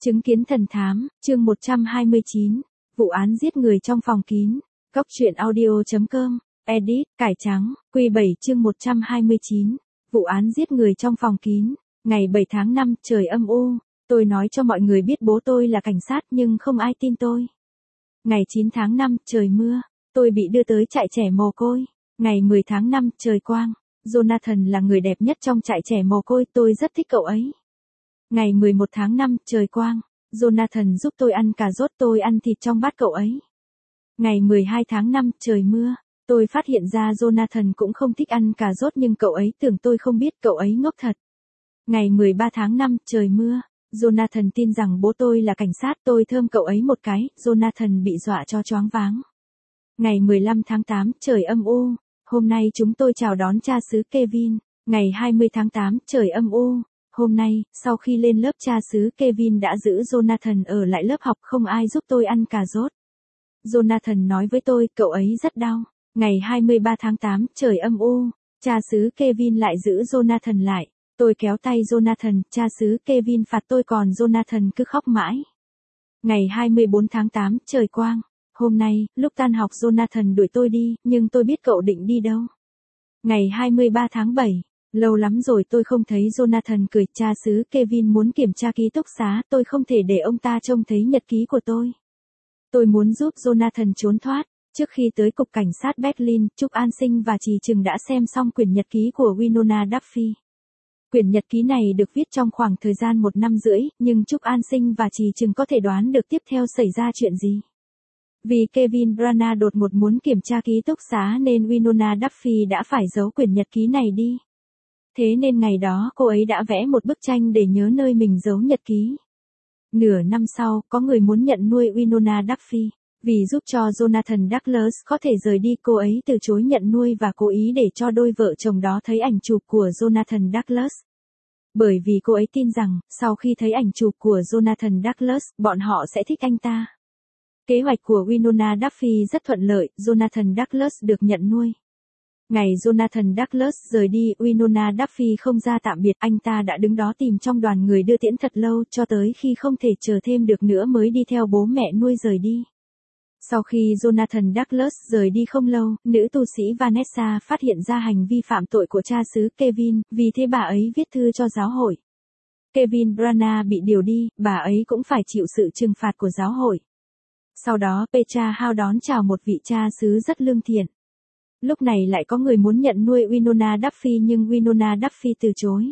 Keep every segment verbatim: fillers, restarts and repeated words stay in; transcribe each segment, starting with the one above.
Chứng kiến thần thám, chương một trăm hai mươi chín, vụ án giết người trong phòng kín, góc truyện audio.com, edit, cải trắng, quy bảy chương một trăm hai mươi chín, vụ án giết người trong phòng kín, ngày bảy tháng năm, trời âm u, tôi nói cho mọi người biết bố tôi là cảnh sát nhưng không ai tin tôi. Ngày chín tháng năm, trời mưa, tôi bị đưa tới trại trẻ mồ côi, ngày mười tháng năm, trời quang, Jonathan là người đẹp nhất trong trại trẻ mồ côi, tôi rất thích cậu ấy. Ngày mười một tháng năm, trời quang, Jonathan giúp tôi ăn cà rốt, tôi ăn thịt trong bát cậu ấy. Ngày mười hai tháng năm, trời mưa, tôi phát hiện ra Jonathan cũng không thích ăn cà rốt nhưng cậu ấy tưởng tôi không biết, cậu ấy ngốc thật. Ngày mười ba tháng năm, trời mưa, Jonathan tin rằng bố tôi là cảnh sát, tôi thơm cậu ấy một cái, Jonathan bị dọa cho choáng váng. Ngày mười lăm tháng tám, trời âm u, hôm nay chúng tôi chào đón cha xứ Kevin. Ngày hai mươi tháng tám, trời âm u. Hôm nay, sau khi lên lớp cha xứ Kevin đã giữ Jonathan ở lại lớp học, không ai giúp tôi ăn cà rốt. Jonathan nói với tôi, cậu ấy rất đau. Ngày hai mươi ba tháng tám, trời âm u, cha xứ Kevin lại giữ Jonathan lại. Tôi kéo tay Jonathan, cha xứ Kevin phạt tôi còn Jonathan cứ khóc mãi. Ngày hai mươi bốn tháng tám, trời quang. Hôm nay, lúc tan học Jonathan đuổi tôi đi, nhưng tôi biết cậu định đi đâu. Ngày hai mươi ba tháng bảy. Lâu lắm rồi tôi không thấy Jonathan cười, cha xứ Kevin muốn kiểm tra ký túc xá, tôi không thể để ông ta trông thấy nhật ký của tôi. Tôi muốn giúp Jonathan trốn thoát. Trước khi tới cục cảnh sát Berlin, Trúc An Sinh và Trì Trừng đã xem xong quyển nhật ký của Winona Duffy. Quyển nhật ký này được viết trong khoảng thời gian một năm rưỡi, nhưng Trúc An Sinh và Trì Trừng có thể đoán được tiếp theo xảy ra chuyện gì. Vì Kevin Branagh đột ngột muốn kiểm tra ký túc xá nên Winona Duffy đã phải giấu quyển nhật ký này đi. Thế nên ngày đó cô ấy đã vẽ một bức tranh để nhớ nơi mình giấu nhật ký. Nửa năm sau, có người muốn nhận nuôi Winona Duffy. Vì giúp cho Jonathan Douglas có thể rời đi, cô ấy từ chối nhận nuôi và cố ý để cho đôi vợ chồng đó thấy ảnh chụp của Jonathan Douglas. Bởi vì cô ấy tin rằng, sau khi thấy ảnh chụp của Jonathan Douglas, bọn họ sẽ thích anh ta. Kế hoạch của Winona Duffy rất thuận lợi, Jonathan Douglas được nhận nuôi. Ngày Jonathan Douglas rời đi, Winona Duffy không ra tạm biệt, anh ta đã đứng đó tìm trong đoàn người đưa tiễn thật lâu, cho tới khi không thể chờ thêm được nữa mới đi theo bố mẹ nuôi rời đi. Sau khi Jonathan Douglas rời đi không lâu, nữ tu sĩ Vanessa phát hiện ra hành vi phạm tội của cha xứ Kevin, vì thế bà ấy viết thư cho giáo hội. Kevin Branagh bị điều đi, bà ấy cũng phải chịu sự trừng phạt của giáo hội. Sau đó Petra Hao đón chào một vị cha xứ rất lương thiện. Lúc này lại có người muốn nhận nuôi Winona Duffy nhưng Winona Duffy từ chối.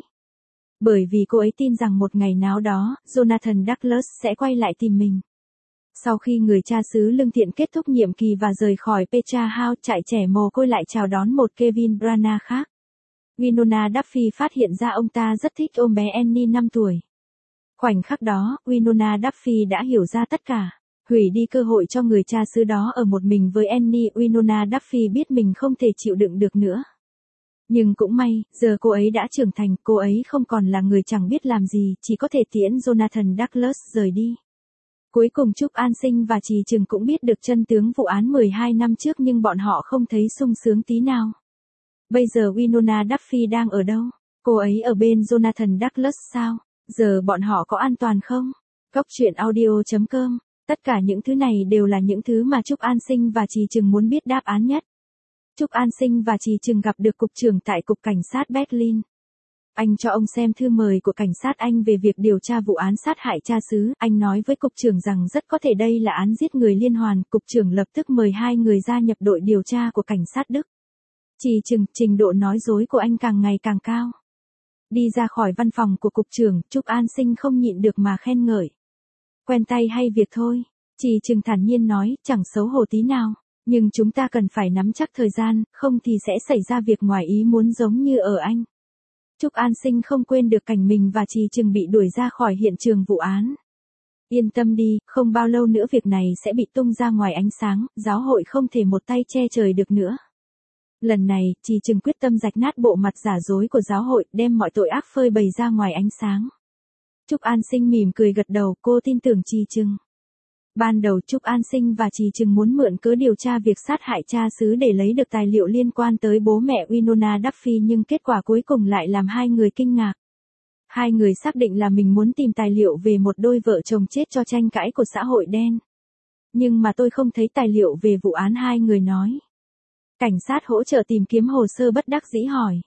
Bởi vì cô ấy tin rằng một ngày nào đó, Jonathan Douglas sẽ quay lại tìm mình. Sau khi người cha xứ lương thiện kết thúc nhiệm kỳ và rời khỏi Petra House, trại trẻ mồ côi lại chào đón một Kevin Branagh khác. Winona Duffy phát hiện ra ông ta rất thích ôm bé Annie năm tuổi. Khoảnh khắc đó, Winona Duffy đã hiểu ra tất cả. Hủy đi cơ hội cho người cha xứ đó ở một mình với Annie, Winona Duffy biết mình không thể chịu đựng được nữa. Nhưng cũng may, giờ cô ấy đã trưởng thành, cô ấy không còn là người chẳng biết làm gì, chỉ có thể tiễn Jonathan Douglas rời đi. Cuối cùng Trúc An Sinh và Trì Trừng cũng biết được chân tướng vụ án mười hai năm trước nhưng bọn họ không thấy sung sướng tí nào. Bây giờ Winona Duffy đang ở đâu? Cô ấy ở bên Jonathan Douglas sao? Giờ bọn họ có an toàn không? Góc truyện audio.com. Tất cả những thứ này đều là những thứ mà Trúc An Sinh và Trì Trừng muốn biết đáp án nhất. Trúc An Sinh và Trì Trừng gặp được cục trưởng tại cục cảnh sát Berlin. Anh cho ông xem thư mời của cảnh sát Anh về việc điều tra vụ án sát hại cha xứ. Anh nói với cục trưởng rằng rất có thể đây là án giết người liên hoàn. Cục trưởng lập tức mời hai người gia nhập đội điều tra của cảnh sát Đức. Trì Trừng, trình độ nói dối của anh càng ngày càng cao. Đi ra khỏi văn phòng của cục trưởng, Trúc An Sinh không nhịn được mà khen ngợi. Quen tay hay việc thôi, Trì Trừng thản nhiên nói, chẳng xấu hổ tí nào. Nhưng chúng ta cần phải nắm chắc thời gian, không thì sẽ xảy ra việc ngoài ý muốn giống như ở Anh. Trúc An Sinh không quên được cảnh mình và Trì Trừng bị đuổi ra khỏi hiện trường vụ án. Yên tâm đi, không bao lâu nữa việc này sẽ bị tung ra ngoài ánh sáng, giáo hội không thể một tay che trời được nữa. Lần này, Trì Trừng quyết tâm rạch nát bộ mặt giả dối của giáo hội, đem mọi tội ác phơi bày ra ngoài ánh sáng. Trúc An Sinh mỉm cười gật đầu, cô tin tưởng Trì Trừng. Ban đầu Trúc An Sinh và Trì Trừng muốn mượn cớ điều tra việc sát hại cha xứ để lấy được tài liệu liên quan tới bố mẹ Winona Duffy nhưng kết quả cuối cùng lại làm hai người kinh ngạc. Hai người xác định là mình muốn tìm tài liệu về một đôi vợ chồng chết cho tranh cãi của xã hội đen. Nhưng mà tôi không thấy tài liệu về vụ án, hai người nói. Cảnh sát hỗ trợ tìm kiếm hồ sơ bất đắc dĩ hỏi.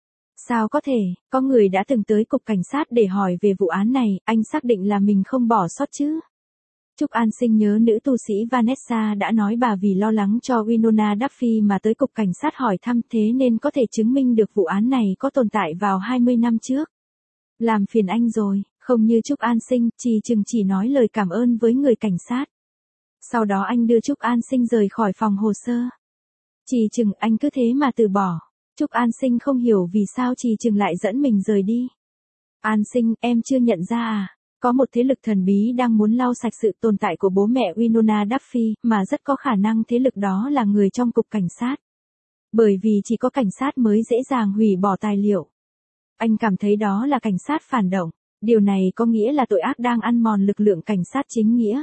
Sao có thể, có người đã từng tới cục cảnh sát để hỏi về vụ án này, anh xác định là mình không bỏ sót chứ? Trúc An Sinh nhớ nữ tu sĩ Vanessa đã nói bà vì lo lắng cho Winona Duffy mà tới cục cảnh sát hỏi thăm, thế nên có thể chứng minh được vụ án này có tồn tại vào hai mươi năm trước. Làm phiền anh rồi, không như Trúc An Sinh, Trì Trừng chỉ nói lời cảm ơn với người cảnh sát. Sau đó anh đưa Trúc An Sinh rời khỏi phòng hồ sơ. Trì Trừng, anh cứ thế mà từ bỏ. Trúc An Sinh không hiểu vì sao Trì Trừng lại dẫn mình rời đi. An Sinh, em chưa nhận ra à? Có một thế lực thần bí đang muốn lau sạch sự tồn tại của bố mẹ Winona Duffy, mà rất có khả năng thế lực đó là người trong cục cảnh sát. Bởi vì chỉ có cảnh sát mới dễ dàng hủy bỏ tài liệu. Anh cảm thấy đó là cảnh sát phản động. Điều này có nghĩa là tội ác đang ăn mòn lực lượng cảnh sát chính nghĩa.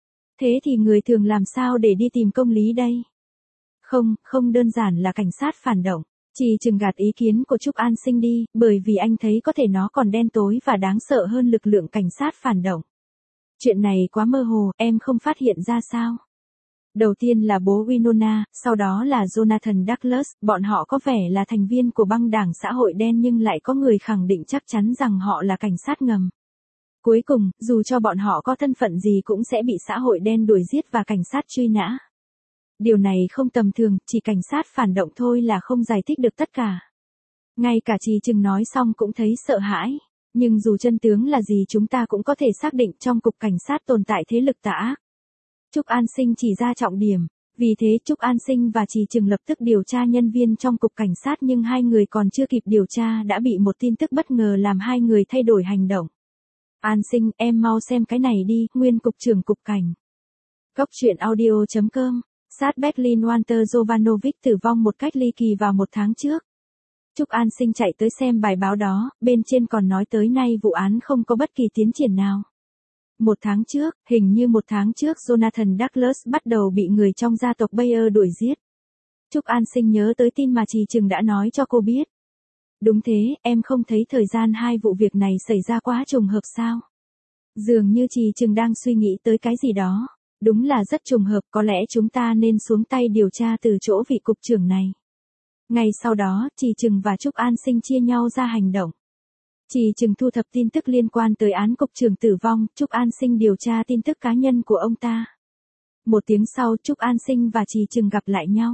Thế thì người thường làm sao để đi tìm công lý đây? Không, không đơn giản là cảnh sát phản động. Trì Trừng gạt ý kiến của Trúc An Sinh đi, bởi vì anh thấy có thể nó còn đen tối và đáng sợ hơn lực lượng cảnh sát phản động. Chuyện này quá mơ hồ, em không phát hiện ra sao? Đầu tiên là bố Winona, sau đó là Jonathan Douglas, bọn họ có vẻ là thành viên của băng đảng xã hội đen nhưng lại có người khẳng định chắc chắn rằng họ là cảnh sát ngầm. Cuối cùng, dù cho bọn họ có thân phận gì cũng sẽ bị xã hội đen đuổi giết và cảnh sát truy nã. Điều này không tầm thường, chỉ cảnh sát phản động thôi là không giải thích được tất cả. Ngay cả Trì Trừng nói xong cũng thấy sợ hãi. Nhưng dù chân tướng là gì chúng ta cũng có thể xác định trong cục cảnh sát tồn tại thế lực tà ác. Trúc An Sinh chỉ ra trọng điểm. Vì thế Trúc An Sinh và Trì Trừng lập tức điều tra nhân viên trong cục cảnh sát nhưng hai người còn chưa kịp điều tra đã bị một tin tức bất ngờ làm hai người thay đổi hành động. An Sinh, em mau xem cái này đi, nguyên cục trưởng cục cảnh. Góc truyện audio chấm com. Sát Berlin Walter Jovanovic tử vong một cách ly kỳ vào một tháng trước. Trúc An Sinh chạy tới xem bài báo đó, bên trên còn nói tới nay vụ án không có bất kỳ tiến triển nào. Một tháng trước, hình như một tháng trước Jonathan Douglas bắt đầu bị người trong gia tộc Bayer đuổi giết. Trúc An Sinh nhớ tới tin mà Trì Trừng đã nói cho cô biết. Đúng thế, em không thấy thời gian hai vụ việc này xảy ra quá trùng hợp sao? Dường như Trì Trừng đang suy nghĩ tới cái gì đó. Đúng là rất trùng hợp, có lẽ chúng ta nên xuống tay điều tra từ chỗ vị cục trưởng này. Ngay sau đó, Trì Trừng và Trúc An Sinh chia nhau ra hành động. Trì Trừng thu thập tin tức liên quan tới án cục trưởng tử vong, Trúc An Sinh điều tra tin tức cá nhân của ông ta. Một tiếng sau, Trúc An Sinh và Trì Trừng gặp lại nhau.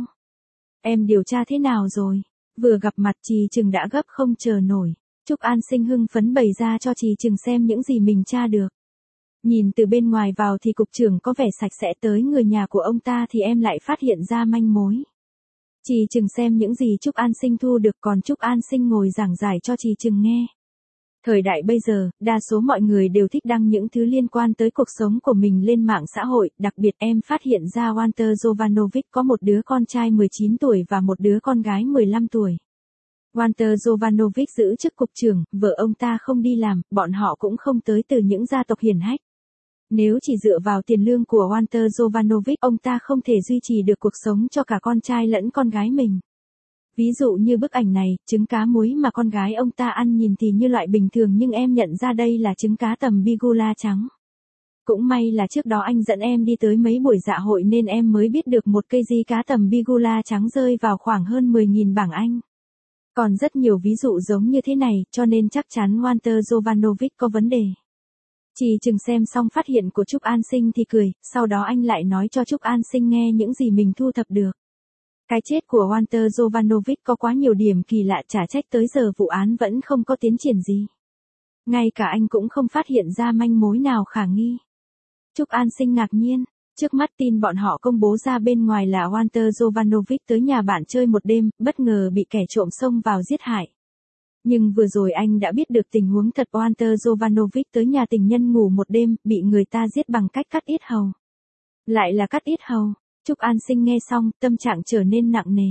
Em điều tra thế nào rồi? Vừa gặp mặt Trì Trừng đã gấp không chờ nổi. Trúc An Sinh hưng phấn bày ra cho Trì Trừng xem những gì mình tra được. Nhìn từ bên ngoài vào thì cục trưởng có vẻ sạch sẽ, tới người nhà của ông ta thì em lại phát hiện ra manh mối. Trì Trừng xem những gì Trúc An Sinh thu được còn Trúc An Sinh ngồi giảng giải cho Trì Trừng nghe. Thời đại bây giờ, đa số mọi người đều thích đăng những thứ liên quan tới cuộc sống của mình lên mạng xã hội, đặc biệt em phát hiện ra Walter Jovanovic có một đứa con trai mười chín tuổi và một đứa con gái mười lăm tuổi. Walter Jovanovic giữ chức cục trưởng, vợ ông ta không đi làm, bọn họ cũng không tới từ những gia tộc hiển hách. Nếu chỉ dựa vào tiền lương của Walter Jovanovic, ông ta không thể duy trì được cuộc sống cho cả con trai lẫn con gái mình. Ví dụ như bức ảnh này, trứng cá muối mà con gái ông ta ăn nhìn thì như loại bình thường nhưng em nhận ra đây là trứng cá tầm Bigula trắng. Cũng may là trước đó anh dẫn em đi tới mấy buổi dạ hội nên em mới biết được một cây di cá tầm Bigula trắng rơi vào khoảng hơn mười nghìn bảng Anh. Còn rất nhiều ví dụ giống như thế này, cho nên chắc chắn Walter Jovanovic có vấn đề. Trì Trừng xem xong phát hiện của Trúc An Sinh thì cười, sau đó anh lại nói cho Trúc An Sinh nghe những gì mình thu thập được. Cái chết của Walter Jovanovic có quá nhiều điểm kỳ lạ, chả trách tới giờ vụ án vẫn không có tiến triển gì. Ngay cả anh cũng không phát hiện ra manh mối nào khả nghi. Trúc An Sinh ngạc nhiên, trước mắt tin bọn họ công bố ra bên ngoài là Walter Jovanovic tới nhà bạn chơi một đêm, bất ngờ bị kẻ trộm xông vào giết hại. Nhưng vừa rồi anh đã biết được tình huống thật, Walter Jovanovic tới nhà tình nhân ngủ một đêm, bị người ta giết bằng cách cắt yết hầu. Lại là cắt yết hầu. Trúc An Sinh nghe xong, tâm trạng trở nên nặng nề.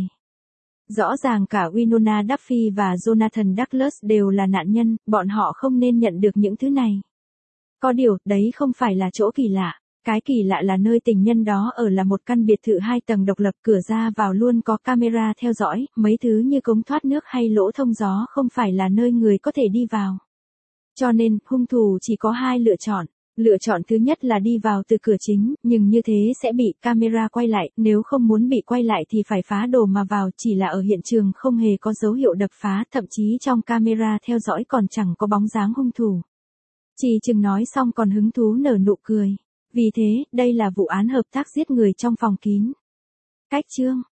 Rõ ràng cả Winona Duffy và Jonathan Douglas đều là nạn nhân, bọn họ không nên nhận được những thứ này. Có điều, đấy không phải là chỗ kỳ lạ. Cái kỳ lạ là nơi tình nhân đó ở là một căn biệt thự hai tầng độc lập, cửa ra vào luôn có camera theo dõi, mấy thứ như cống thoát nước hay lỗ thông gió không phải là nơi người có thể đi vào. Cho nên, hung thủ chỉ có hai lựa chọn. Lựa chọn thứ nhất là đi vào từ cửa chính, nhưng như thế sẽ bị camera quay lại, nếu không muốn bị quay lại thì phải phá đồ mà vào, chỉ là ở hiện trường không hề có dấu hiệu đập phá, thậm chí trong camera theo dõi còn chẳng có bóng dáng hung thủ. Chỉ chừng nói xong còn hứng thú nở nụ cười. Vì thế, đây là vụ án hợp tác giết người trong phòng kín. Cách chương